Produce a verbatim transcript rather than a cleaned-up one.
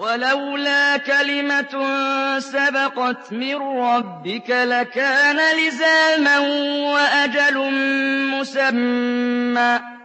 وَلَوْلَا كَلِمَةٌ سَبَقَتْ مِن رَّبِّكَ لَكَانَ لِزَامًا وَأَجَلٌ مُّسَمًّى